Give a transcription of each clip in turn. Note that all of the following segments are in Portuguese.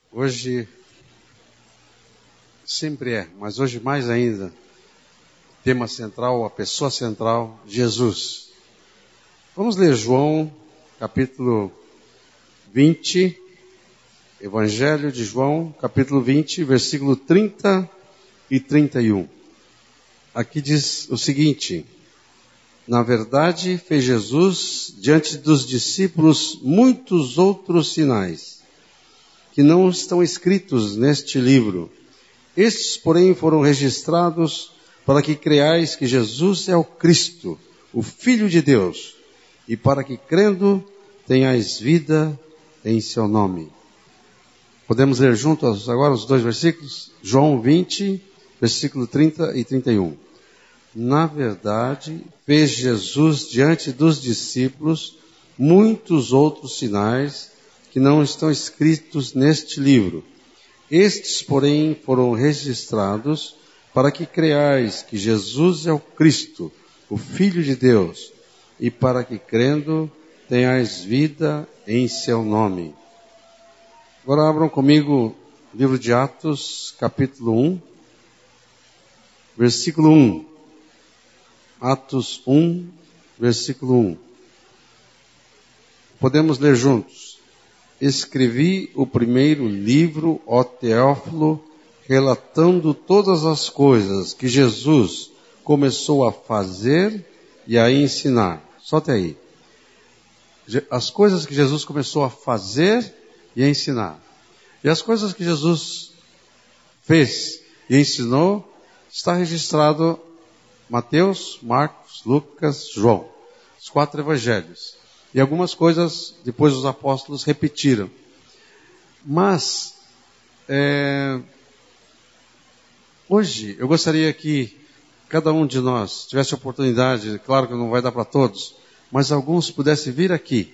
Hoje, sempre é, mas hoje mais ainda, tema central, a pessoa central, Jesus. Vamos ler João, capítulo 20, Evangelho de João, capítulo 20, versículo 30 e 31. Aqui diz o seguinte: na verdade, fez Jesus diante dos discípulos muitos outros sinais, que não estão escritos neste livro. Estes, porém, foram registrados para que creiais que Jesus é o Cristo, o Filho de Deus, e para que, crendo, tenhais vida em seu nome. Podemos ler juntos agora os dois versículos? João 20, versículo 30 e 31. Na verdade, fez Jesus diante dos discípulos muitos outros sinais que não estão escritos neste livro. Estes, porém, foram registrados para que creiais que Jesus é o Cristo, o Filho de Deus, e para que, crendo, tenhais vida em seu nome. Agora abram comigo o livro de Atos, capítulo 1, versículo 1. Atos 1, versículo 1. Podemos ler juntos. Escrevi o primeiro livro, ó Teófilo, relatando todas as coisas que Jesus começou a fazer e a ensinar. Só até aí. As coisas que Jesus começou a fazer e a ensinar. E as coisas que Jesus fez e ensinou, está registrado Mateus, Marcos, Lucas, João. Os 4 evangelhos. E algumas coisas depois os apóstolos repetiram. Mas, hoje eu gostaria que cada um de nós tivesse a oportunidade, claro que não vai dar para todos, mas alguns pudessem vir aqui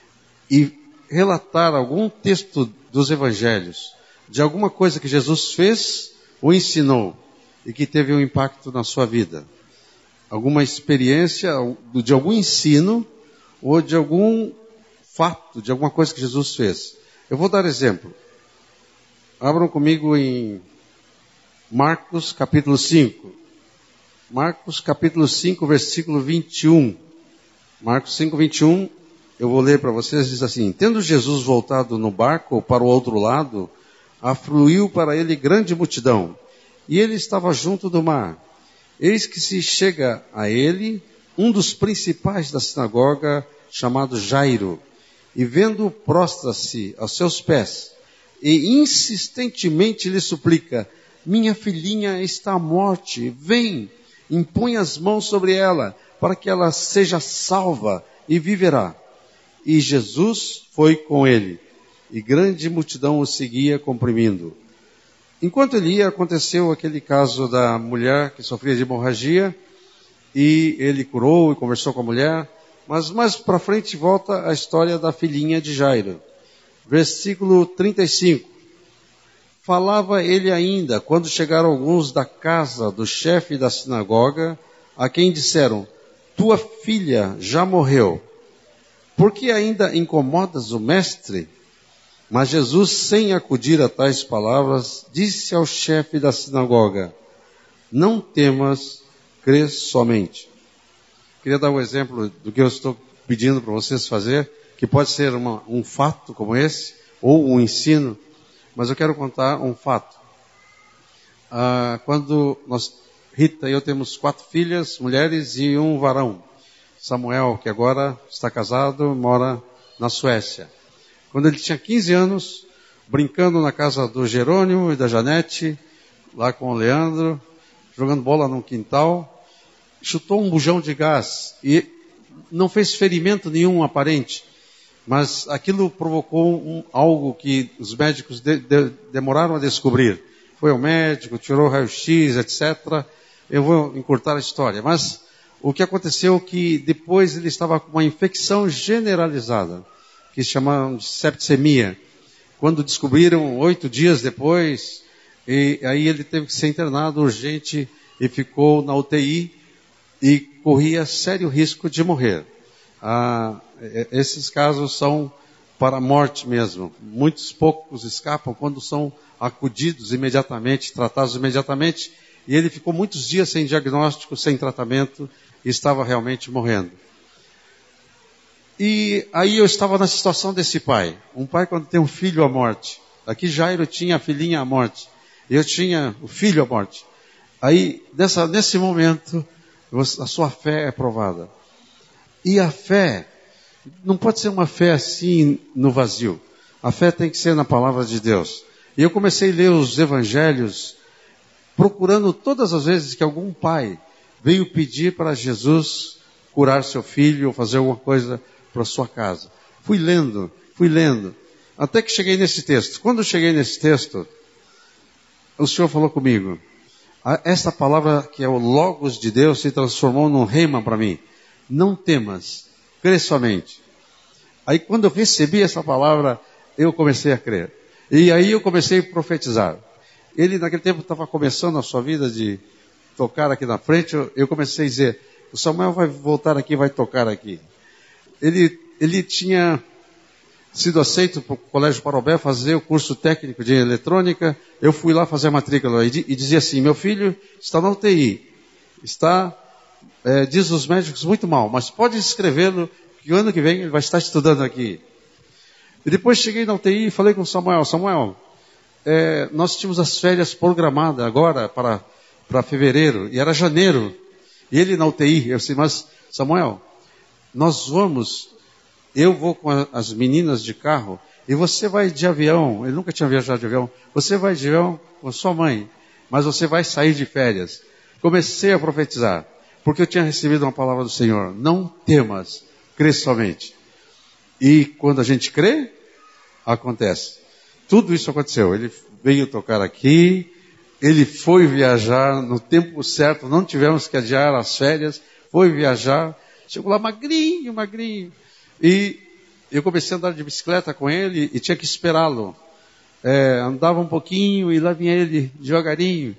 e relatar algum texto dos evangelhos, de alguma coisa que Jesus fez ou ensinou e que teve um impacto na sua vida. Alguma experiência de algum ensino ou de algum fato, de alguma coisa que Jesus fez. Eu vou dar exemplo. Abram comigo em Marcos capítulo 5. Marcos capítulo 5, versículo 21. Marcos 5, 21, eu vou ler para vocês, diz assim: tendo Jesus voltado no barco para o outro lado, afluiu para ele grande multidão, e ele estava junto do mar. Eis que se chega a ele um dos principais da sinagoga, chamado Jairo, e vendo-o prostra-se aos seus pés, e insistentemente lhe suplica: minha filhinha está à morte, vem, impõe as mãos sobre ela, para que ela seja salva e viverá. E Jesus foi com ele, e grande multidão o seguia comprimindo. Enquanto ele ia, aconteceu aquele caso da mulher que sofria de hemorragia, e ele curou e conversou com a mulher, mas mais para frente volta a história da filhinha de Jairo. Versículo 35. Falava ele ainda, quando chegaram alguns da casa do chefe da sinagoga, a quem disseram: tua filha já morreu, por que ainda incomodas o mestre? Mas Jesus, sem acudir a tais palavras, disse ao chefe da sinagoga: não temas, crê somente. Queria dar um exemplo do que eu estou pedindo para vocês fazer, que pode ser um fato como esse, ou um ensino, mas eu quero contar um fato. Quando Rita e eu temos 4 filhas, mulheres e um varão. Samuel, que agora está casado, mora na Suécia. Quando ele tinha 15 anos, brincando na casa do Jerônimo e da Janete, lá com o Leandro, jogando bola num quintal, chutou um bujão de gás e não fez ferimento nenhum aparente, mas aquilo provocou algo que os médicos demoraram a descobrir. Foi ao médico, tirou raio-x, etc. Eu vou encurtar a história, mas o que aconteceu é que depois ele estava com uma infecção generalizada, que se chamavam de septicemia. Quando descobriram 8 dias depois, e aí ele teve que ser internado urgente e ficou na UTI e corria sério risco de morrer. Esses casos são para a morte mesmo. Muitos poucos escapam quando são acudidos imediatamente, tratados imediatamente. E ele ficou muitos dias sem diagnóstico, sem tratamento, e estava realmente morrendo. E aí eu estava na situação desse pai. Um pai quando tem um filho à morte. Aqui Jairo tinha a filhinha à morte. Eu tinha o filho à morte. Aí, nesse momento, a sua fé é provada. E a fé não pode ser uma fé assim no vazio. A fé tem que ser na palavra de Deus. E eu comecei a ler os evangelhos, procurando todas as vezes que algum pai veio pedir para Jesus curar seu filho ou fazer alguma coisa para sua casa. Fui lendo, até que cheguei nesse texto. Quando eu cheguei nesse texto, o Senhor falou comigo. Esta palavra que é o Logos de Deus se transformou num rema para mim. Não temas, crê somente. Aí quando eu recebi essa palavra, eu comecei a crer. E aí eu comecei a profetizar. Ele naquele tempo estava começando a sua vida de tocar aqui na frente. Eu comecei a dizer, o Samuel vai voltar aqui, vai tocar aqui. Ele tinha sido aceito para o Colégio Parobé fazer o curso técnico de eletrônica. Eu fui lá fazer a matrícula e dizia assim, meu filho está na UTI, diz os médicos muito mal, mas pode inscrevê-lo, que o ano que vem ele vai estar estudando aqui. E depois cheguei na UTI e falei com o Samuel, nós tínhamos as férias programadas agora para fevereiro, e era janeiro, e ele na UTI. Eu disse, mas Samuel, eu vou com as meninas de carro, e você vai de avião. Ele nunca tinha viajado de avião. Você vai de avião com sua mãe, mas você vai sair de férias. Comecei a profetizar, porque eu tinha recebido uma palavra do Senhor. Não temas, crê somente. E quando a gente crê, acontece. Tudo isso aconteceu. Ele veio tocar aqui, ele foi viajar no tempo certo, não tivemos que adiar as férias, foi viajar, chegou lá magrinho. E eu comecei a andar de bicicleta com ele e tinha que esperá-lo. Andava um pouquinho e lá vinha ele devagarinho.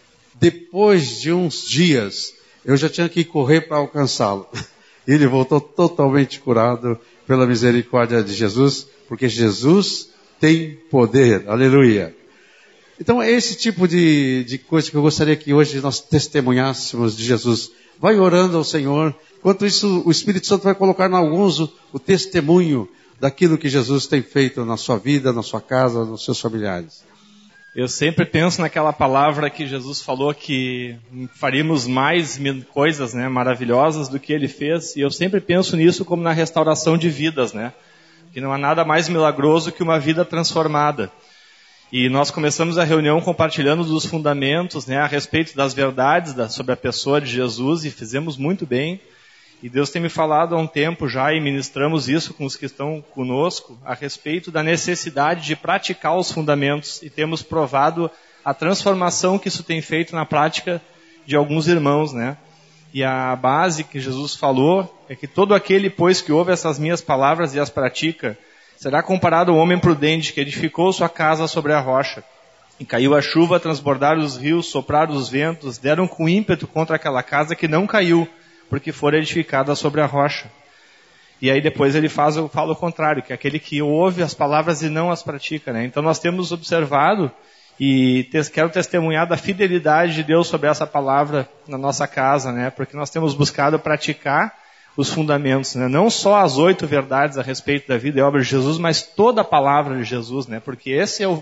Depois de uns dias, eu já tinha que correr para alcançá-lo. Ele voltou totalmente curado pela misericórdia de Jesus, porque Jesus tem poder. Aleluia. Então é esse tipo de coisa que eu gostaria que hoje nós testemunhássemos de Jesus. Vai orando ao Senhor. Enquanto isso, o Espírito Santo vai colocar em alguns o testemunho daquilo que Jesus tem feito na sua vida, na sua casa, nos seus familiares. Eu sempre penso naquela palavra que Jesus falou que faríamos mais coisas, né, maravilhosas do que Ele fez. E eu sempre penso nisso como na restauração de vidas, né? Que não há nada mais milagroso que uma vida transformada. E nós começamos a reunião compartilhando dos fundamentos, né, a respeito das verdades sobre a pessoa de Jesus, e fizemos muito bem. E Deus tem me falado há um tempo já, e ministramos isso com os que estão conosco, a respeito da necessidade de praticar os fundamentos. E temos provado a transformação que isso tem feito na prática de alguns irmãos, né? E a base que Jesus falou é que todo aquele, pois, que ouve essas minhas palavras e as pratica, será comparado ao homem prudente que edificou sua casa sobre a rocha. E caiu a chuva, transbordaram os rios, sopraram os ventos, deram com ímpeto contra aquela casa que não caiu, porque fora edificada sobre a rocha. E aí depois ele fala o contrário, que é aquele que ouve as palavras e não as pratica, né? Então nós temos observado e quero testemunhar da fidelidade de Deus sobre essa palavra na nossa casa, né? Porque nós temos buscado praticar os fundamentos, né? Não só as 8 verdades a respeito da vida e obra de Jesus, mas toda a palavra de Jesus, né? Porque esse é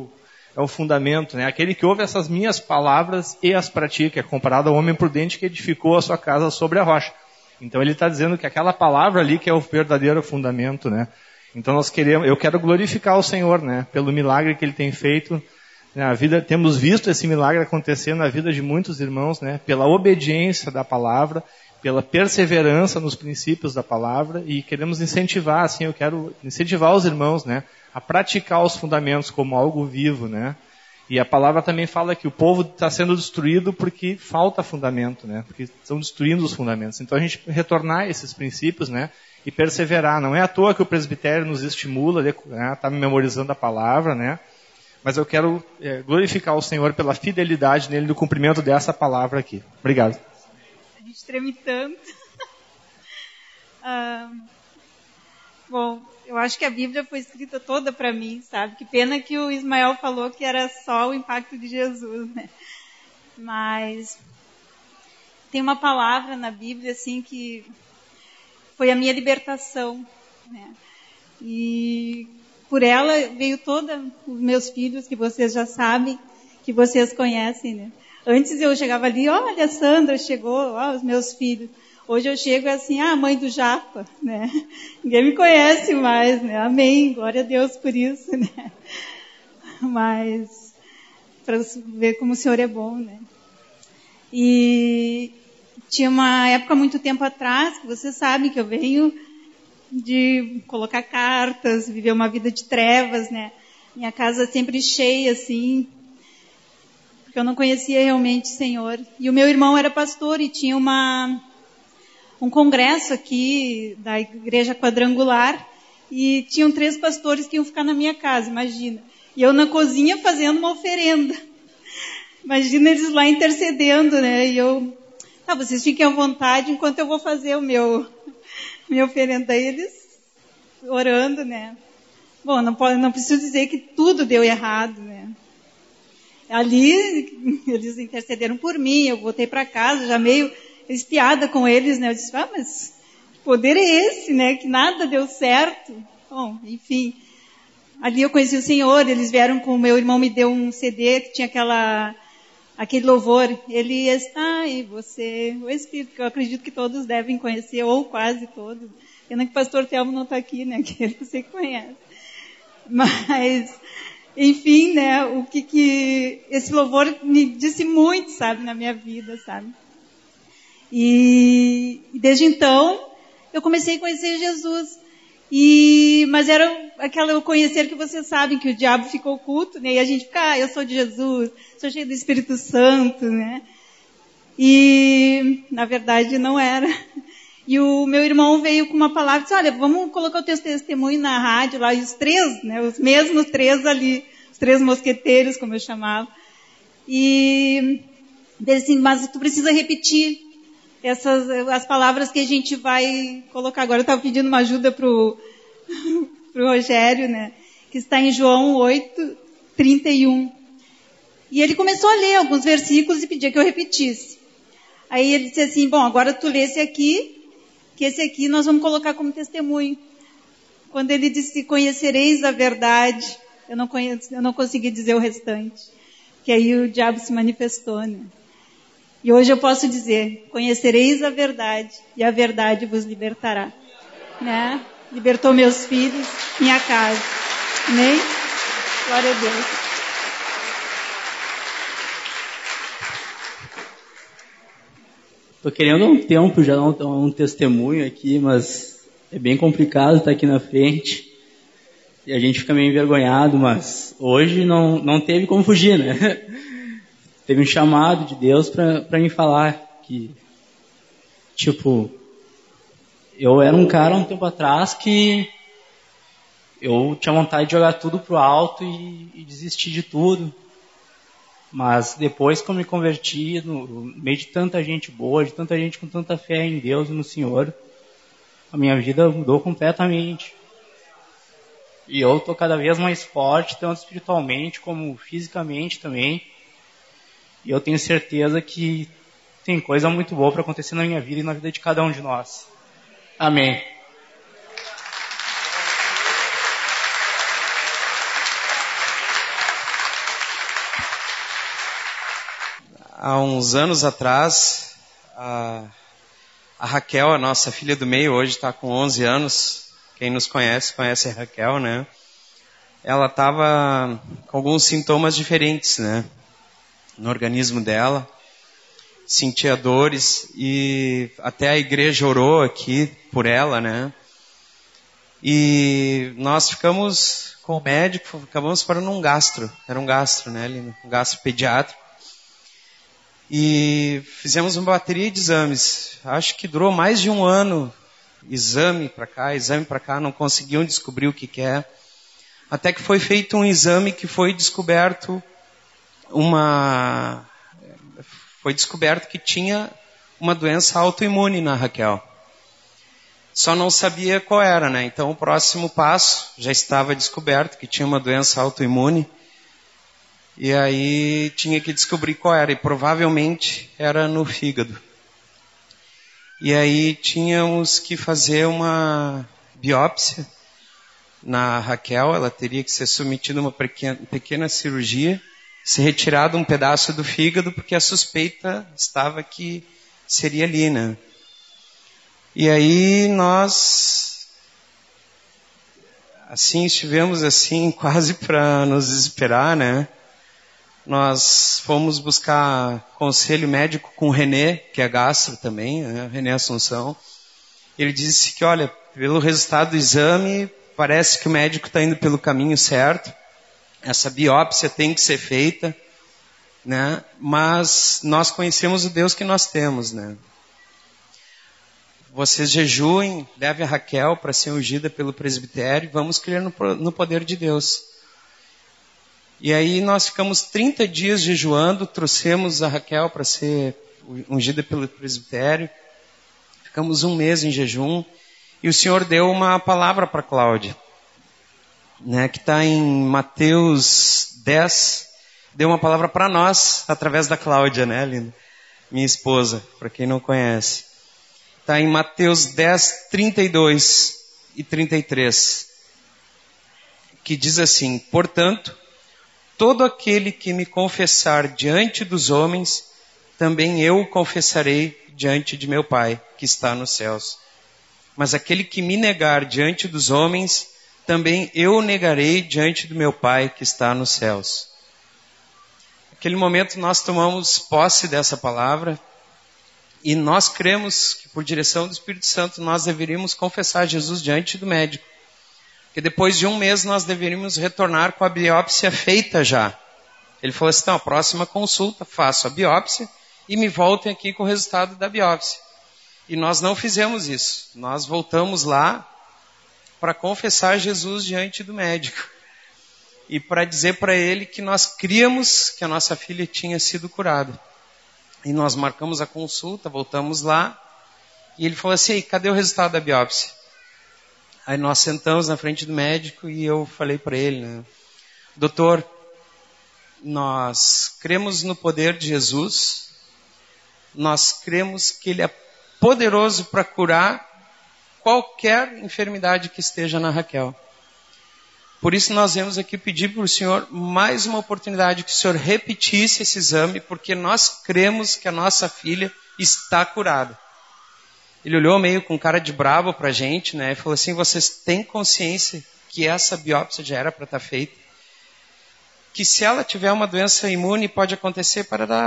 o fundamento, né? Aquele que ouve essas minhas palavras e as pratica, é comparado ao homem prudente que edificou a sua casa sobre a rocha. Então ele está dizendo que aquela palavra ali que é o verdadeiro fundamento, né? Então eu quero glorificar o Senhor, né? Pelo milagre que Ele tem feito na vida. Temos visto esse milagre acontecer na vida de muitos irmãos, né? Pela obediência da palavra, pela perseverança nos princípios da palavra, e queremos incentivar, assim, eu quero incentivar os irmãos, né? A praticar os fundamentos como algo vivo, né? E a palavra também fala que o povo está sendo destruído porque falta fundamento, né? Porque estão destruindo os fundamentos. Então a gente retornar a esses princípios, né? E perseverar. Não é à toa que o presbitério nos estimula, né? Tá memorizando a palavra, né? Mas eu quero glorificar o Senhor pela fidelidade nele no cumprimento dessa palavra aqui. Obrigado. A gente treme tanto. Bom, eu acho que a Bíblia foi escrita toda para mim, sabe? Que pena que o Ismael falou que era só o impacto de Jesus, né? Mas tem uma palavra na Bíblia, assim, que foi a minha libertação, né? E por ela veio todos os meus filhos, que vocês já sabem, que vocês conhecem, né? Antes eu chegava ali, olha, a Sandra chegou, ó, os meus filhos. Hoje eu chego assim, mãe do Japa, né? Ninguém me conhece mais, né? Amém, glória a Deus por isso, né? Mas, para ver como o Senhor é bom, né? E tinha uma época, muito tempo atrás, que vocês sabem que eu venho de colocar cartas, viver uma vida de trevas, né? Minha casa sempre cheia, assim, porque eu não conhecia realmente o Senhor. E o meu irmão era pastor e tinha um congresso aqui da igreja quadrangular e tinham 3 pastores que iam ficar na minha casa, imagina. E eu na cozinha fazendo uma oferenda. Imagina eles lá intercedendo, né? E eu, vocês fiquem à vontade enquanto eu vou fazer minha oferenda. Daí eles orando, né? Bom, não preciso dizer que tudo deu errado, né? Ali eles intercederam por mim, eu voltei para casa já meio espiada com eles, né? Eu disse, mas que poder é esse, né? Que nada deu certo. Bom, enfim. Ali eu conheci o Senhor, eles vieram com o meu irmão, me deu um CD que tinha aquele louvor. Ele está em você, o Espírito, que eu acredito que todos devem conhecer, ou quase todos. Pena que o pastor Telmo não está aqui, né? Que ele você conhece. Mas, enfim, né? O que esse louvor me disse muito, sabe, na minha vida, sabe? E desde então, eu comecei a conhecer Jesus. Mas era aquela conhecer que vocês sabem, que o diabo fica oculto, né? E a gente fica, eu sou de Jesus, sou cheio do Espírito Santo, né? E, na verdade, não era. E o meu irmão veio com uma palavra e disse, olha, vamos colocar o teu testemunho na rádio lá. E os 3, né? Os mesmos 3 ali, os 3 mosqueteiros, como eu chamava. E disse assim, mas tu precisa repetir as palavras que a gente vai colocar agora. Eu estava pedindo uma ajuda pro Rogério, né? Que está em João 8:31. E ele começou a ler alguns versículos e pedia que eu repetisse. Aí ele disse assim, bom, agora tu lê esse aqui, que esse aqui nós vamos colocar como testemunho. Quando ele disse, conhecereis a verdade, eu não consegui dizer o restante. Que aí o diabo se manifestou, né? E hoje eu posso dizer, conhecereis a verdade, e a verdade vos libertará. Né? Libertou meus filhos, minha casa. Amém? Glória a Deus. Estou querendo há um tempo já dar um testemunho aqui, mas é bem complicado estar aqui na frente. E a gente fica meio envergonhado, mas hoje não teve como fugir, né? Teve um chamado de Deus para me falar que, eu era um cara um tempo atrás que eu tinha vontade de jogar tudo pro alto e desistir de tudo. Mas depois que eu me converti, no meio de tanta gente boa, de tanta gente com tanta fé em Deus e no Senhor, a minha vida mudou completamente. E eu tô cada vez mais forte, tanto espiritualmente como fisicamente também. E eu tenho certeza que tem coisa muito boa para acontecer na minha vida e na vida de cada um de nós. Amém. Há uns anos atrás, a Raquel, a nossa filha do meio, hoje está com 11 anos. Quem nos conhece a Raquel, né? Ela estava com alguns sintomas diferentes, né? No organismo dela, sentia dores e até a igreja orou aqui por ela, né? E nós ficamos com o médico, acabamos parando um gastro, era um gastro, né? Um gastro pediátrico. E fizemos uma bateria de exames, acho que durou mais de um ano, exame para cá, não conseguiam descobrir o que é. Até que foi feito um exame que foi descoberto que tinha uma doença autoimune na Raquel. Só não sabia qual era, né? Então o próximo passo já estava descoberto que tinha uma doença autoimune. E aí tinha que descobrir qual era. E provavelmente era no fígado. E aí tínhamos que fazer uma biópsia na Raquel. Ela teria que ser submetida a uma pequena cirurgia. Ser retirado um pedaço do fígado, porque a suspeita estava que seria ali, né? E aí nós, assim, estivemos assim, quase para nos desesperar, né? Nós fomos buscar conselho médico com o René, que é gastro também, né? René Assunção. Ele disse que, olha, pelo resultado do exame, parece que o médico está indo pelo caminho certo. Essa biópsia tem que ser feita, né? Mas nós conhecemos o Deus que nós temos, né? Vocês jejuem, levem a Raquel para ser ungida pelo presbitério, vamos crer no poder de Deus. E aí nós ficamos 30 dias jejuando, trouxemos a Raquel para ser ungida pelo presbitério, ficamos 1 mês em jejum, e o Senhor deu uma palavra para Cláudia, né, que está em Mateus 10, deu uma palavra para nós, através da Cláudia, né, linda? Minha esposa, para quem não conhece. Está em Mateus 10, 32 e 33, que diz assim: portanto, todo aquele que me confessar diante dos homens, também eu o confessarei diante de meu Pai, que está nos céus. Mas aquele que me negar diante dos homens, também eu o negarei diante do meu Pai, que está nos céus. Naquele momento nós tomamos posse dessa palavra, e nós cremos que, por direção do Espírito Santo, nós deveríamos confessar Jesus diante do médico. Porque depois de 1 mês nós deveríamos retornar com a biópsia feita já. Ele falou assim: então, a próxima consulta, faço a biópsia e me voltem aqui com o resultado da biópsia. E nós não fizemos isso. Nós voltamos lá para confessar Jesus diante do médico. E para dizer para ele que nós críamos que a nossa filha tinha sido curada. E nós marcamos a consulta, voltamos lá, e ele falou assim: cadê o resultado da biópsia? Aí nós sentamos na frente do médico e eu falei para ele, né, doutor, nós cremos no poder de Jesus, nós cremos que Ele é poderoso para curar qualquer enfermidade que esteja na Raquel. Por isso nós viemos aqui pedir para o Senhor mais uma oportunidade, que o Senhor repetisse esse exame, porque nós cremos que a nossa filha está curada. Ele olhou meio com cara de bravo para a gente, né? E falou assim: vocês têm consciência que essa biópsia já era para estar feita? Que se ela tiver uma doença imune, pode acontecer,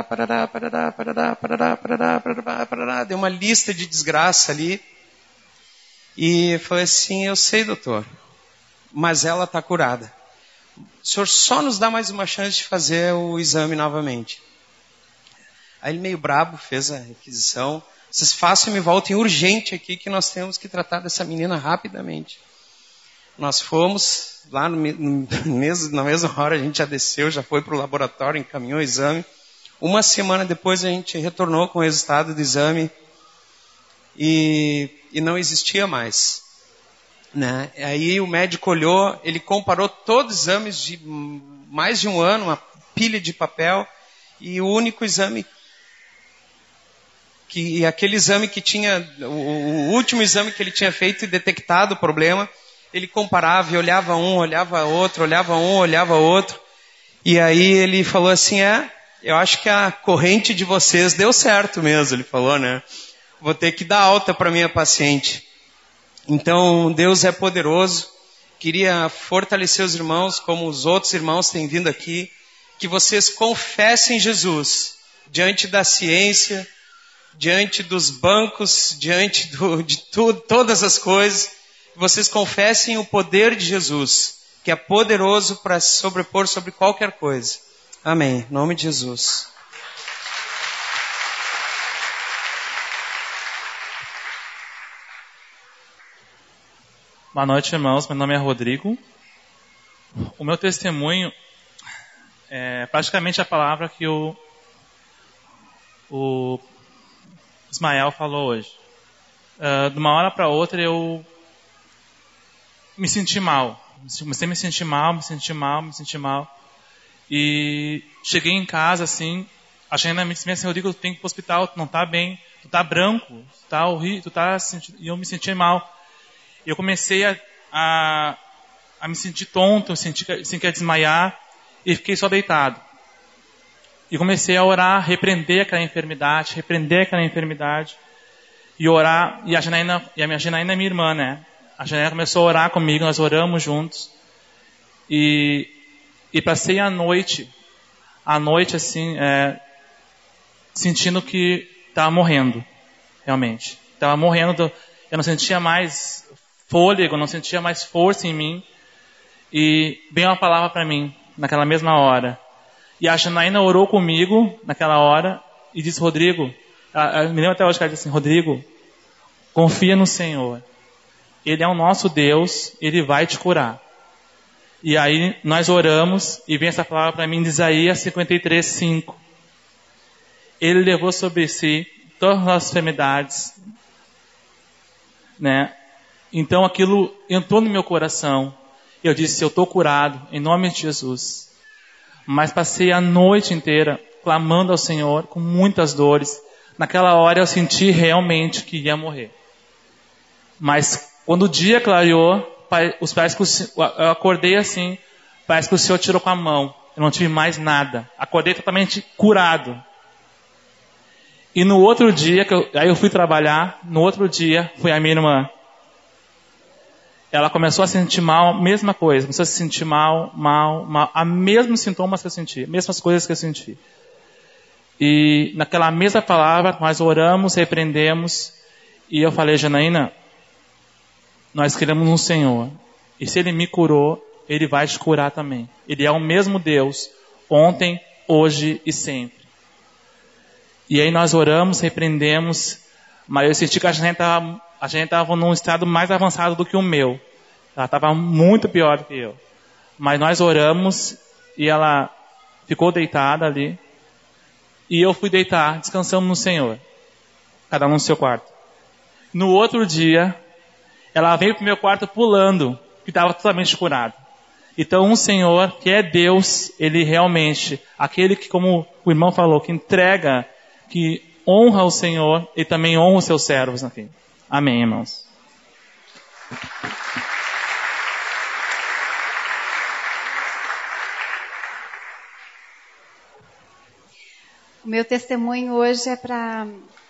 deu uma lista de desgraça ali. E eu falei assim: eu sei, doutor, mas ela está curada. O senhor só nos dá mais uma chance de fazer o exame novamente. Aí ele meio brabo fez a requisição. Vocês façam e me voltem urgente aqui, que nós temos que tratar dessa menina rapidamente. Nós fomos, lá na mesma hora a gente já desceu, já foi para o laboratório, encaminhou o exame. 1 semana depois a gente retornou com o resultado do exame e não existia mais. Né? Aí o médico olhou, ele comparou todos os exames de mais de 1 ano, uma pilha de papel, e o único exame, aquele exame que tinha, o último exame que ele tinha feito e detectado o problema, ele comparava e olhava um, olhava outro, olhava um, olhava outro, e aí ele falou assim: eu acho que a corrente de vocês deu certo mesmo, ele falou, né? Vou ter que dar alta para minha paciente. Então, Deus é poderoso. Queria fortalecer os irmãos, como os outros irmãos têm vindo aqui, que vocês confessem Jesus diante da ciência, diante dos bancos, diante de tudo, todas as coisas. Vocês confessem o poder de Jesus, que é poderoso para se sobrepor sobre qualquer coisa. Amém. Em nome de Jesus. Boa noite, irmãos. Meu nome é Rodrigo. O meu testemunho é praticamente a palavra que o Ismael falou hoje. de uma hora para outra eu me senti mal. Comecei a me sentir mal. E cheguei em casa, assim, a Janaína me disse assim, Rodrigo, tu tem que ir pro hospital, tu não tá bem, tu tá branco, tu tá horrível, tu tá sentindo... E eu me senti mal. E eu comecei a me sentir tonto, eu senti que ia desmaiar, e fiquei só deitado. E comecei a orar, repreender aquela enfermidade, e orar, e a Janaína é minha irmã, né? A Janaína começou a orar comigo, nós oramos juntos, e passei a noite assim, sentindo que estava morrendo, realmente. Estava morrendo, eu não sentia mais fôlego, não sentia mais força em mim, e veio uma palavra para mim, naquela mesma hora. E a Janaína orou comigo, naquela hora, e disse, Rodrigo, me lembro até hoje que ela disse assim, Rodrigo, confia no Senhor. Ele é o nosso Deus, Ele vai te curar. E aí nós oramos, e vem essa palavra para mim de Isaías 53:5. Ele levou sobre si todas as enfermidades, né? Então aquilo entrou no meu coração. Eu disse, eu estou curado, em nome de Jesus. Mas passei a noite inteira clamando ao Senhor, com muitas dores. Naquela hora eu senti realmente que ia morrer. Mas quando o dia clareou, eu acordei assim, parece que o Senhor tirou com a mão. Eu não tive mais nada. Acordei totalmente curado. E no outro dia, aí eu fui trabalhar, no outro dia, foi a minha irmã. Ela começou a se sentir mal, mesma coisa. Começou a se sentir mal. A mesmos sintomas que eu senti, mesmas coisas que eu senti. E naquela mesma palavra, nós oramos, repreendemos. E eu falei, Janaína, nós queremos um Senhor. E se Ele me curou, Ele vai te curar também. Ele é o mesmo Deus, ontem, hoje e sempre. E aí nós oramos, repreendemos, mas eu senti que a gente estava num estado mais avançado do que o meu. Ela estava muito pior do que eu. Mas nós oramos e ela ficou deitada ali. E eu fui deitar, descansamos no Senhor. Cada um no seu quarto. No outro dia, ela veio para o meu quarto pulando, que estava totalmente curado. Então, um Senhor, que é Deus, Ele realmente, aquele que, como o irmão falou, que entrega, que honra o Senhor, Ele também honra os seus servos aqui. Amém, irmãos. O meu testemunho hoje é para...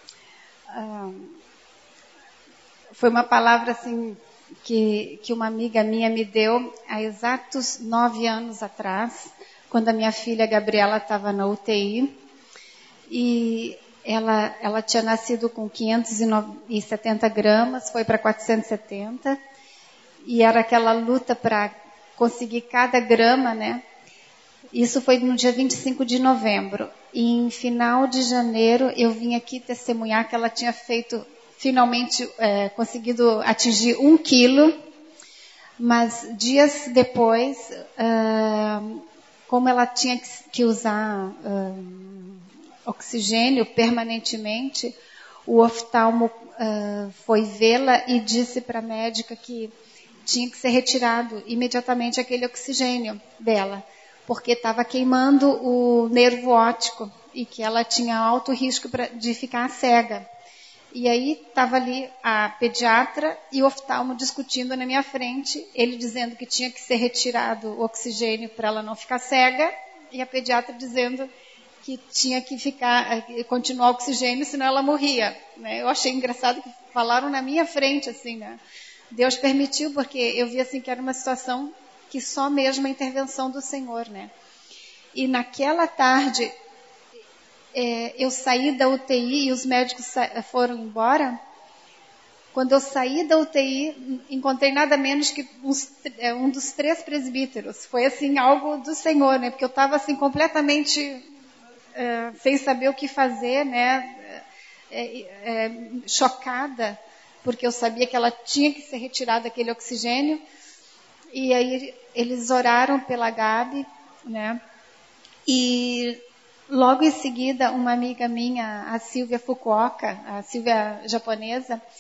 foi uma palavra assim que uma amiga minha me deu há exatos 9 anos atrás, quando a minha filha Gabriela estava na UTI. E ela tinha nascido com 570 gramas, foi para 470. E era aquela luta para conseguir cada grama, né? Isso foi no dia 25 de novembro. E em final de janeiro eu vim aqui testemunhar que ela tinha feito, finalmente conseguido atingir 1 quilo. Mas dias depois, como ela tinha que usar oxigênio permanentemente, o oftalmo foi vê-la e disse para a médica que tinha que ser retirado imediatamente aquele oxigênio dela, porque estava queimando o nervo óptico e que ela tinha alto risco de ficar cega. E aí estava ali a pediatra e o oftalmo discutindo na minha frente, ele dizendo que tinha que ser retirado o oxigênio para ela não ficar cega, e a pediatra dizendo que tinha que continuar o oxigênio, senão ela morria. Né? Eu achei engraçado que falaram na minha frente, assim, né? Deus permitiu, porque eu vi assim que era uma situação que só mesmo a intervenção do Senhor, né? E naquela tarde, eu saí da UTI e os médicos foram embora. Quando eu saí da UTI, encontrei nada menos que um dos 3 presbíteros. Foi assim, algo do Senhor, né? Porque eu estava assim, completamente sem saber o que fazer, né? Chocada, porque eu sabia que ela tinha que ser retirada aquele oxigênio. E aí eles oraram pela Gabi, né? E logo em seguida, uma amiga minha, a Silvia Fukuoka, a Silvia japonesa,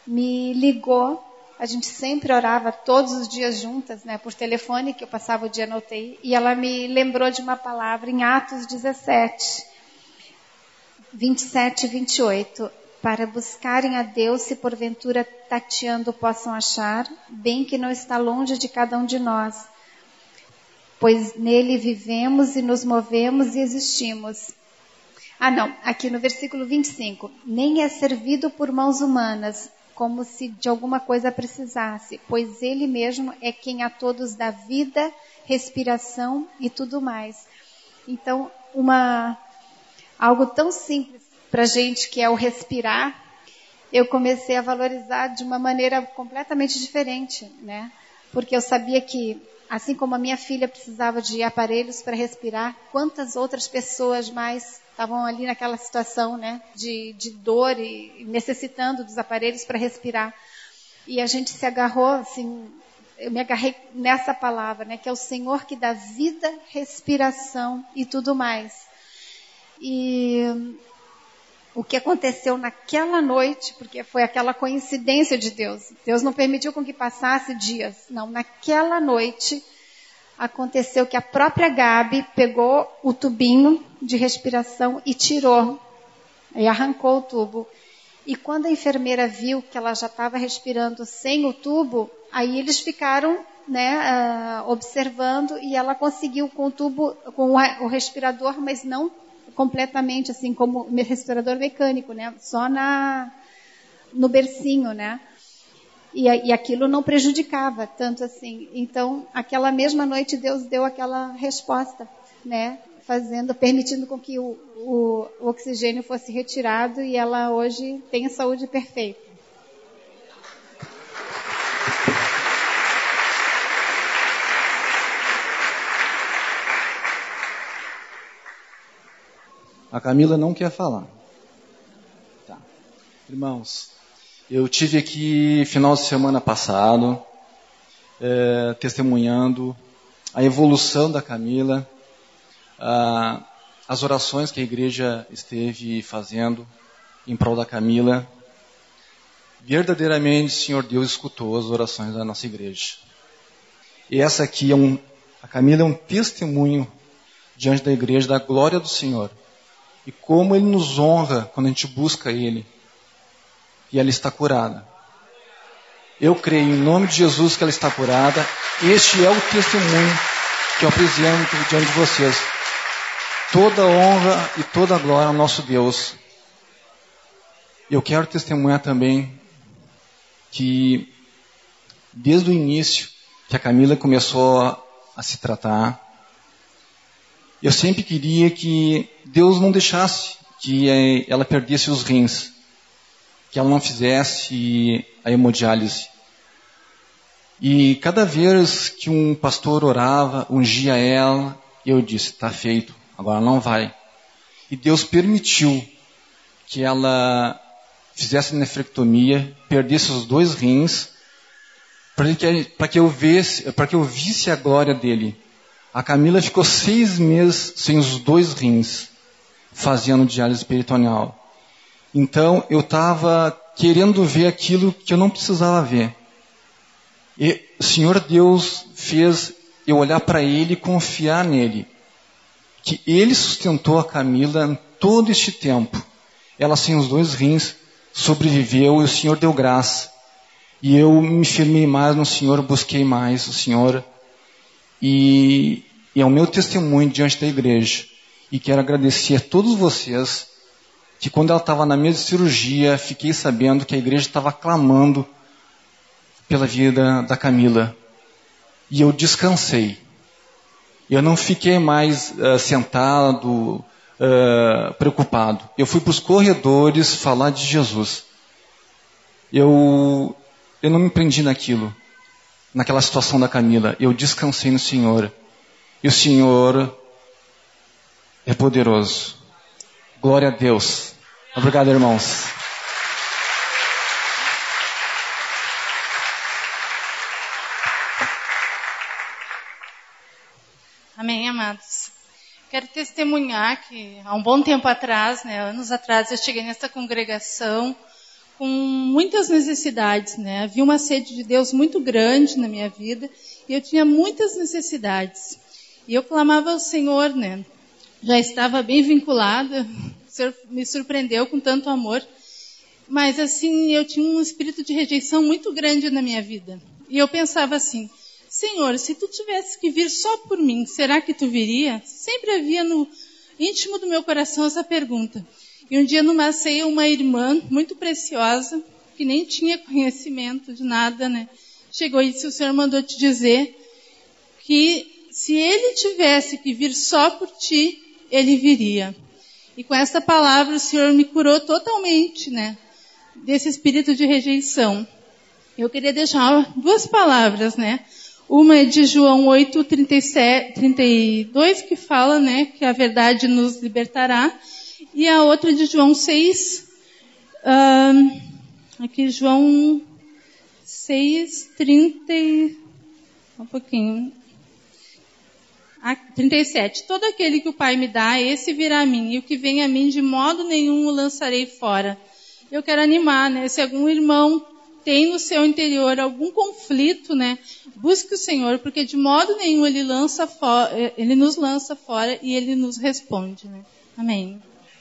me ligou. A gente sempre orava todos os dias juntas, né, por telefone, que eu passava o dia na UTI, e ela me lembrou de uma palavra em Atos 17, 27 e 28. Para buscarem a Deus, se porventura tateando possam achar, bem que não está longe de cada um de nós, pois nele vivemos e nos movemos e existimos. Aqui no versículo 25. Nem é servido por mãos humanas, como se de alguma coisa precisasse, pois ele mesmo é quem a todos dá vida, respiração e tudo mais. Então, algo tão simples para a gente, que é o respirar, eu comecei a valorizar de uma maneira completamente diferente, né? Porque eu sabia que, assim como a minha filha precisava de aparelhos para respirar, quantas outras pessoas mais estavam ali naquela situação, né, de dor e necessitando dos aparelhos para respirar. E a gente se agarrou, assim, eu me agarrei nessa palavra, né, que é o Senhor que dá vida, respiração e tudo mais. E o que aconteceu naquela noite, porque foi aquela coincidência de Deus. Deus não permitiu com que passasse dias. Não, naquela noite aconteceu que a própria Gabi pegou o tubinho de respiração e tirou. E arrancou o tubo. E quando a enfermeira viu que ela já estava respirando sem o tubo, aí eles ficaram, né, observando, e ela conseguiu com o tubo, com o respirador, mas não completamente, assim, como respirador mecânico, né? Só no bercinho, né? E aquilo não prejudicava tanto assim. Então, aquela mesma noite, Deus deu aquela resposta, né? Permitindo com que o oxigênio fosse retirado, e ela hoje tem a saúde perfeita. A Camila não quer falar. Tá. Irmãos, eu tive aqui final de semana passado, testemunhando a evolução da Camila, as orações que a igreja esteve fazendo em prol da Camila. Verdadeiramente, o Senhor Deus escutou as orações da nossa igreja. E essa aqui a Camila é um testemunho diante da igreja da glória do Senhor. E como Ele nos honra quando a gente busca Ele. E ela está curada. Eu creio em nome de Jesus que ela está curada. Este é o testemunho que eu apresento diante de vocês. Toda honra e toda glória ao nosso Deus. Eu quero testemunhar também que desde o início que a Camila começou a se tratar, eu sempre queria que Deus não deixasse que ela perdesse os rins, que ela não fizesse a hemodiálise. E cada vez que um pastor orava, ungia ela, eu disse, está feito, agora não vai. E Deus permitiu que ela fizesse nefrectomia, perdesse os 2 rins, para que eu visse a glória dele. A Camila ficou 6 meses sem os 2 rins, fazendo diálise peritoneal. Então, eu estava querendo ver aquilo que eu não precisava ver. E o Senhor Deus fez eu olhar para Ele e confiar nele. Que Ele sustentou a Camila todo este tempo. Ela, sem os 2 rins, sobreviveu e o Senhor deu graça. E eu me firmei mais no Senhor, busquei mais o Senhor. E é o meu testemunho diante da igreja. E quero agradecer a todos vocês que quando ela estava na mesa de cirurgia, fiquei sabendo que a igreja estava clamando pela vida da Camila. E eu descansei. Eu não fiquei mais sentado, preocupado. Eu fui para os corredores falar de Jesus. Eu não me prendi naquela situação da Camila. Eu descansei no Senhor. E o Senhor é poderoso. Glória a Deus. Obrigado, irmãos. Amém, amados. Quero testemunhar que há um bom tempo atrás, anos atrás, eu cheguei nessa congregação com muitas necessidades, né? Havia uma sede de Deus muito grande na minha vida e eu tinha muitas necessidades. E eu clamava ao Senhor, né? Já estava bem vinculada, o Senhor me surpreendeu com tanto amor, mas assim, eu tinha um espírito de rejeição muito grande na minha vida. E eu pensava assim, Senhor, se tu tivesse que vir só por mim, será que tu viria? Sempre havia no íntimo do meu coração essa pergunta. E um dia numa ceia, uma irmã muito preciosa, que nem tinha conhecimento de nada, né? Chegou e disse, o Senhor mandou te dizer que se ele tivesse que vir só por ti, ele viria. E com essa palavra o Senhor me curou totalmente, né? Desse espírito de rejeição. Eu queria deixar 2 palavras, né? Uma é de João 8, 32, que fala, né? Que a verdade nos libertará. E a outra de João 6, aqui João 6, 30, um pouquinho, 37. Todo aquele que o Pai me dá, esse virá a mim, e o que vem a mim, de modo nenhum o lançarei fora. Eu quero animar, né? Se algum irmão tem no seu interior algum conflito, né? Busque o Senhor, porque de modo nenhum ele nos lança fora e ele nos responde, né? Amém.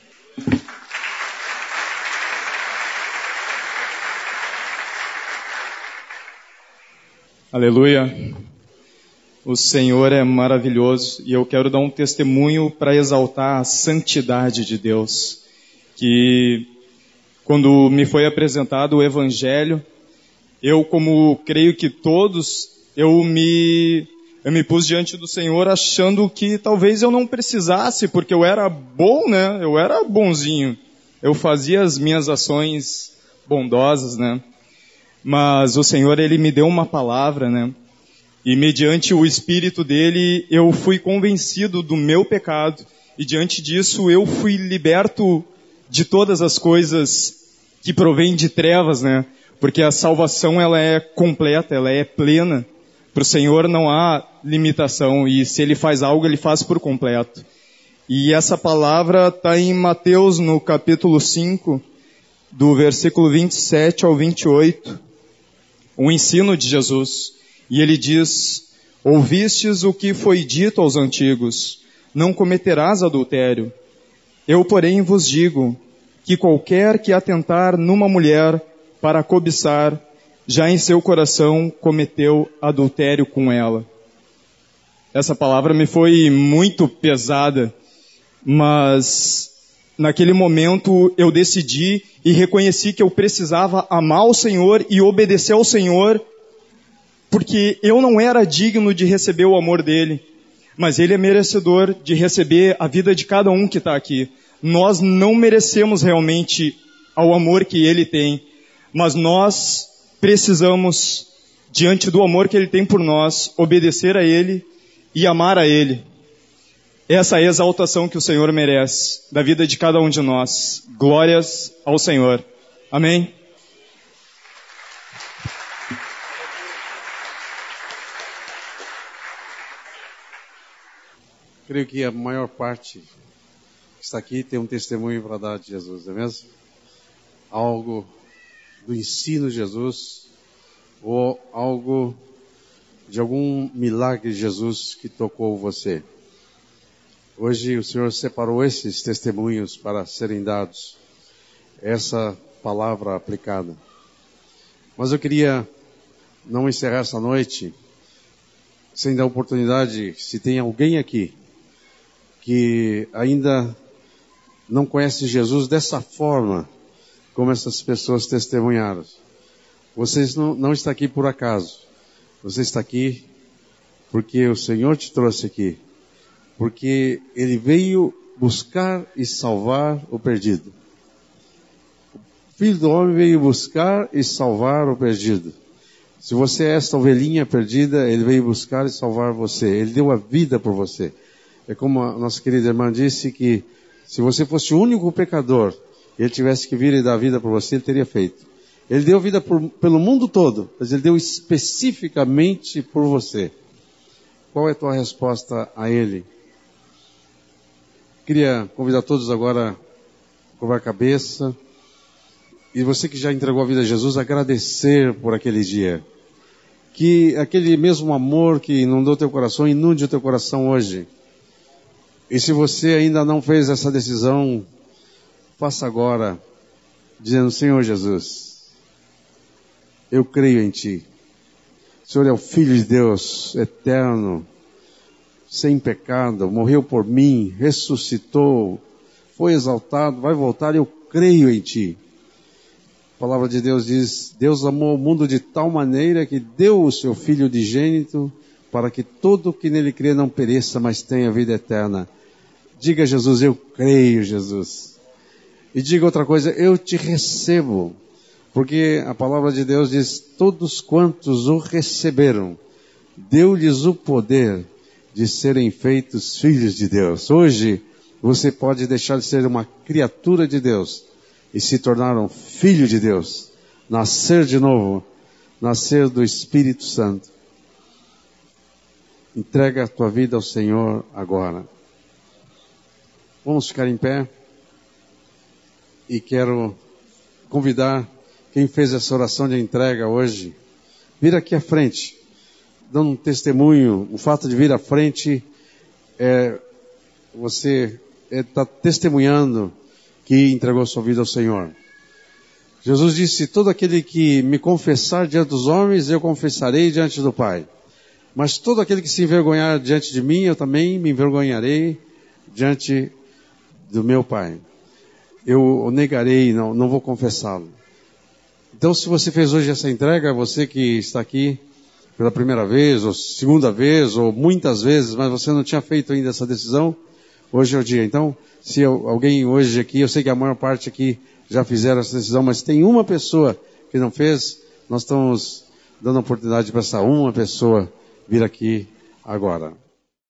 Aleluia. O Senhor é maravilhoso e eu quero dar um testemunho para exaltar a santidade de Deus. Que quando me foi apresentado o Evangelho, eu, como creio que todos, eu me pus diante do Senhor achando que talvez eu não precisasse, porque eu era bom, né? Eu era bonzinho. Eu fazia as minhas ações bondosas, né? Mas o Senhor, Ele me deu uma palavra, né? E mediante o Espírito dEle, eu fui convencido do meu pecado. E diante disso, eu fui liberto de todas as coisas que provêm de trevas, né? Porque a salvação, ela é completa, ela é plena. Para o Senhor não há limitação. E se Ele faz algo, Ele faz por completo. E essa palavra está em Mateus, no capítulo 5, do versículo 27 ao 28. O ensino de Jesus. E ele diz, ouvistes o que foi dito aos antigos, não cometerás adultério. Eu, porém, vos digo que qualquer que atentar numa mulher para cobiçar, já em seu coração cometeu adultério com ela. Essa palavra me foi muito pesada, mas naquele momento eu decidi e reconheci que eu precisava amar o Senhor e obedecer ao Senhor, porque eu não era digno de receber o amor dele, mas ele é merecedor de receber a vida de cada um que está aqui. Nós não merecemos realmente ao amor que ele tem, mas nós precisamos, diante do amor que ele tem por nós, obedecer a ele e amar a ele. Essa é a exaltação que o Senhor merece da vida de cada um de nós. Glórias ao Senhor. Amém? Creio que a maior parte que está aqui tem um testemunho para dar de Jesus, não é mesmo? Algo do ensino de Jesus ou algo de algum milagre de Jesus que tocou você. Hoje o Senhor separou esses testemunhos para serem dados, essa palavra aplicada. Mas eu queria não encerrar essa noite sem dar oportunidade, se tem alguém aqui que ainda não conhece Jesus dessa forma, como essas pessoas testemunharam. Você não está aqui por acaso. Você está aqui porque o Senhor te trouxe aqui. Porque Ele veio buscar e salvar o perdido. O Filho do Homem veio buscar e salvar o perdido. Se você é esta ovelhinha perdida, Ele veio buscar e salvar você. Ele deu a vida por você. É como a nossa querida irmã disse, que se você fosse o único pecador e Ele tivesse que vir e dar a vida por você, Ele teria feito. Ele deu vida pelo mundo todo, mas Ele deu especificamente por você. Qual é a tua resposta a Ele? Queria convidar todos agora a curvar a cabeça e você que já entregou a vida a Jesus, agradecer por aquele dia. Que aquele mesmo amor que inundou teu coração, inunde o teu coração hoje. E se você ainda não fez essa decisão, faça agora, dizendo: Senhor Jesus, eu creio em Ti. O Senhor é o Filho de Deus, eterno, sem pecado, morreu por mim, ressuscitou, foi exaltado, vai voltar, eu creio em Ti. A palavra de Deus diz: Deus amou o mundo de tal maneira que deu o seu Filho unigênito para que todo que nele crê não pereça, mas tenha vida eterna. Diga a Jesus: eu creio, Jesus. E diga outra coisa: eu te recebo. Porque a palavra de Deus diz: todos quantos o receberam, deu-lhes o poder de serem feitos filhos de Deus. Hoje, você pode deixar de ser uma criatura de Deus e se tornar um filho de Deus. Nascer de novo, nascer do Espírito Santo. Entrega a tua vida ao Senhor agora. Vamos ficar em pé. E quero convidar quem fez essa oração de entrega hoje, vir aqui à frente, dando um testemunho. O fato de vir à frente, você está testemunhando que entregou sua vida ao Senhor. Jesus disse: todo aquele que me confessar diante dos homens, eu confessarei diante do Pai. Mas todo aquele que se envergonhar diante de mim, eu também me envergonharei diante do meu Pai. Eu o negarei, não vou confessá-lo. Então, se você fez hoje essa entrega, você que está aqui pela primeira vez, ou segunda vez, ou muitas vezes, mas você não tinha feito ainda essa decisão, hoje é o dia. Então, se alguém hoje aqui, eu sei que a maior parte aqui já fizeram essa decisão, mas tem uma pessoa que não fez, nós estamos dando a oportunidade para essa uma pessoa vir aqui agora.